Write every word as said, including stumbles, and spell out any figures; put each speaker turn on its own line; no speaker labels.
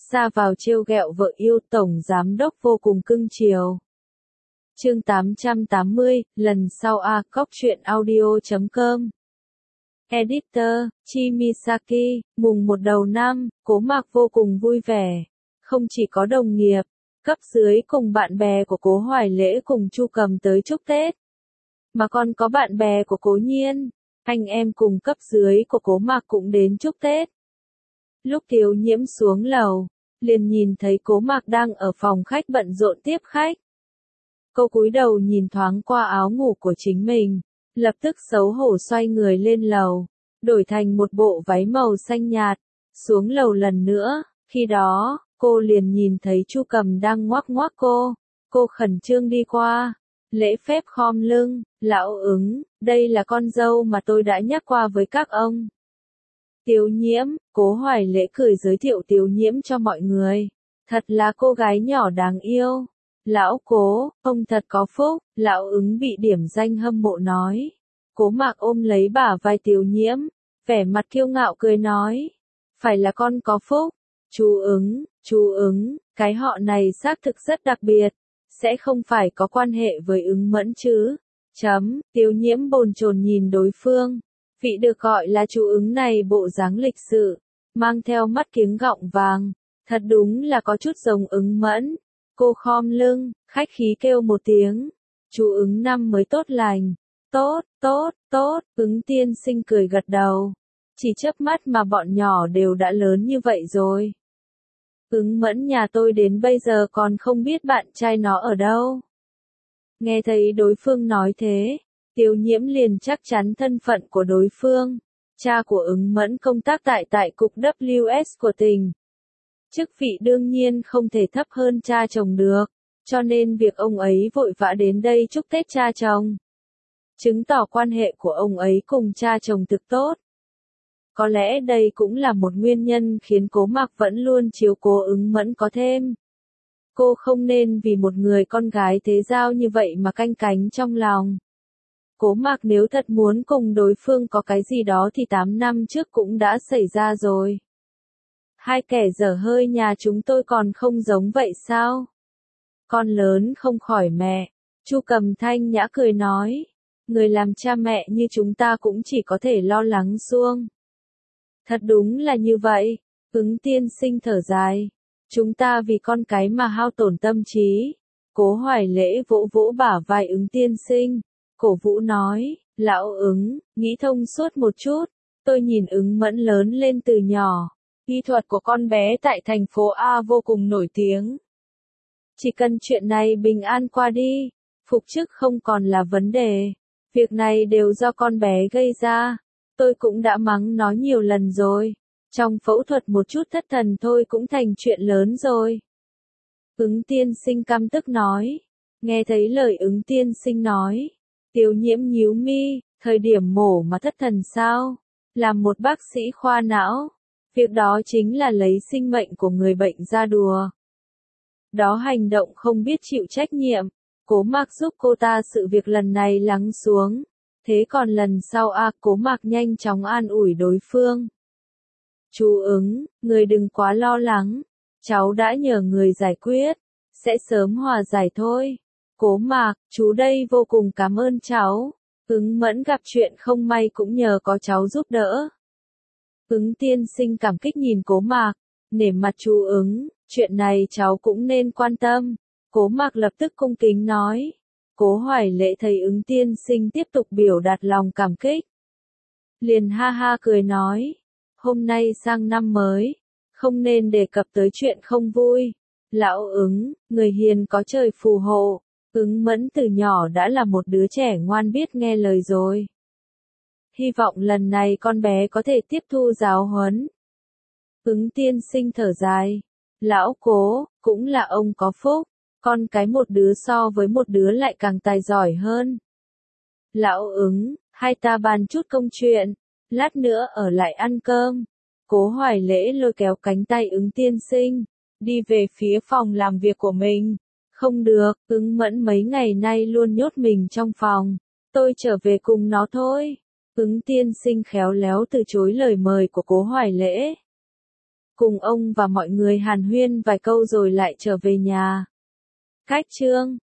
ra vào trêu ghẹo vợ yêu, tổng giám đốc vô cùng cưng chiều. Chương tám trăm tám mươi, lần sau a cóc truyện audio chấm com. Editor, Chimisaki, mùng một đầu năm, Cố Mạc vô cùng vui vẻ. Không chỉ có đồng nghiệp, cấp dưới cùng bạn bè của Cố Hoài Lễ cùng Chu Cầm tới chúc Tết, mà còn có bạn bè của Cố Nhiên, anh em cùng cấp dưới của Cố Mạc cũng đến chúc Tết. Lúc Tiếu Nhiễm xuống lầu, liền nhìn thấy Cố Mạc đang ở phòng khách bận rộn tiếp khách. Cô cúi đầu nhìn thoáng qua áo ngủ của chính mình, lập tức xấu hổ xoay người lên lầu, đổi thành một bộ váy màu xanh nhạt, xuống lầu lần nữa. Khi đó, cô liền nhìn thấy Chu Cầm đang ngoắc ngoắc cô, cô khẩn trương đi qua, lễ phép khom lưng, lão ứng, đây là con dâu mà tôi đã nhắc qua với các ông. Tiếu Nhiễm, Cố Hoài Lễ cười giới thiệu Tiếu Nhiễm cho mọi người, thật là cô gái nhỏ đáng yêu. Lão Cố, ông thật có phúc, lão ứng bị điểm danh hâm mộ nói. Cố Mạc ôm lấy bả vai Tiếu Nhiễm, vẻ mặt kiêu ngạo cười nói, phải là con có phúc. Chú ứng, chú ứng, cái họ này xác thực rất đặc biệt, sẽ không phải có quan hệ với ứng mẫn chứ. Chấm, Tiếu Nhiễm bồn chồn nhìn đối phương, vị được gọi là chú ứng này bộ dáng lịch sự, mang theo mắt kiếng gọng vàng, thật đúng là có chút giống ứng mẫn. Cô khom lưng, khách khí kêu một tiếng, chú ứng năm mới tốt lành. Tốt, tốt, tốt, ứng tiên sinh cười gật đầu. Chỉ chớp mắt mà bọn nhỏ đều đã lớn như vậy rồi. Ứng mẫn nhà tôi đến bây giờ còn không biết bạn trai nó ở đâu. Nghe thấy đối phương nói thế, Tiếu Nhiễm liền chắc chắn thân phận của đối phương. Cha của ứng mẫn công tác tại tại cục W S của tỉnh. Chức vị đương nhiên không thể thấp hơn cha chồng được, cho nên việc ông ấy vội vã đến đây chúc Tết cha chồng, chứng tỏ quan hệ của ông ấy cùng cha chồng thực tốt. Có lẽ đây cũng là một nguyên nhân khiến Cố Mạc vẫn luôn chiếu cố ứng mẫn có thêm. Cô không nên vì một người con gái thế giao như vậy mà canh cánh trong lòng. Cố Mạc nếu thật muốn cùng đối phương có cái gì đó thì tám năm trước cũng đã xảy ra rồi. Hai kẻ dở hơi nhà chúng tôi còn không giống vậy sao? Con lớn không khỏi mẹ. Chu Cầm thanh nhã cười nói. Người làm cha mẹ như chúng ta cũng chỉ có thể lo lắng suông. Thật đúng là như vậy. Ứng tiên sinh thở dài. Chúng ta vì con cái mà hao tổn tâm trí. Cố Hoài Lễ vỗ vỗ bả vai ứng tiên sinh. Cổ vũ nói. Lão ứng, nghĩ thông suốt một chút. Tôi nhìn ứng mẫn lớn lên từ nhỏ. Kỹ thuật của con bé tại thành phố A vô cùng nổi tiếng. Chỉ cần chuyện này bình an qua đi, phục chức không còn là vấn đề. Việc này đều do con bé gây ra. Tôi cũng đã mắng nó nhiều lần rồi. Trong phẫu thuật một chút thất thần thôi cũng thành chuyện lớn rồi. Ứng tiên sinh căm tức nói. Nghe thấy lời ứng tiên sinh nói. Tiếu Nhiễm nhíu mi, thời điểm mổ mà thất thần sao? Làm một bác sĩ khoa não. Việc đó chính là lấy sinh mệnh của người bệnh ra đùa. Đó hành động không biết chịu trách nhiệm. Cố Mạc giúp cô ta sự việc lần này lắng xuống. Thế còn lần sau a à, Cố Mạc nhanh chóng an ủi đối phương. Chú ứng, người đừng quá lo lắng. Cháu đã nhờ người giải quyết. Sẽ sớm hòa giải thôi. Cố Mạc, chú đây vô cùng cảm ơn cháu. Ứng mẫn gặp chuyện không may cũng nhờ có cháu giúp đỡ. Ứng tiên sinh cảm kích nhìn Cố Mạc, nể mặt chú ứng, chuyện này cháu cũng nên quan tâm. Cố Mạc lập tức cung kính nói. Cố Hoài Lễ thấy ứng tiên sinh tiếp tục biểu đạt lòng cảm kích. Liền ha ha cười nói. Hôm nay sang năm mới, không nên đề cập tới chuyện không vui. Lão ứng, người hiền có trời phù hộ. Ứng mẫn từ nhỏ đã là một đứa trẻ ngoan biết nghe lời rồi. Hy vọng lần này con bé có thể tiếp thu giáo huấn. Ứng tiên sinh thở dài. Lão Cố, cũng là ông có phúc. Con cái một đứa so với một đứa lại càng tài giỏi hơn. Lão ứng, hai ta bàn chút công chuyện. Lát nữa ở lại ăn cơm. Cố Hoài Lễ lôi kéo cánh tay ứng tiên sinh. Đi về phía phòng làm việc của mình. Không được, ứng mẫn mấy ngày nay luôn nhốt mình trong phòng. Tôi trở về cùng nó thôi. Ứng tiên sinh khéo léo từ chối lời mời của Cố Hoài Lễ. cùng ông và mọi người hàn huyên vài câu rồi lại trở về nhà. Cách chương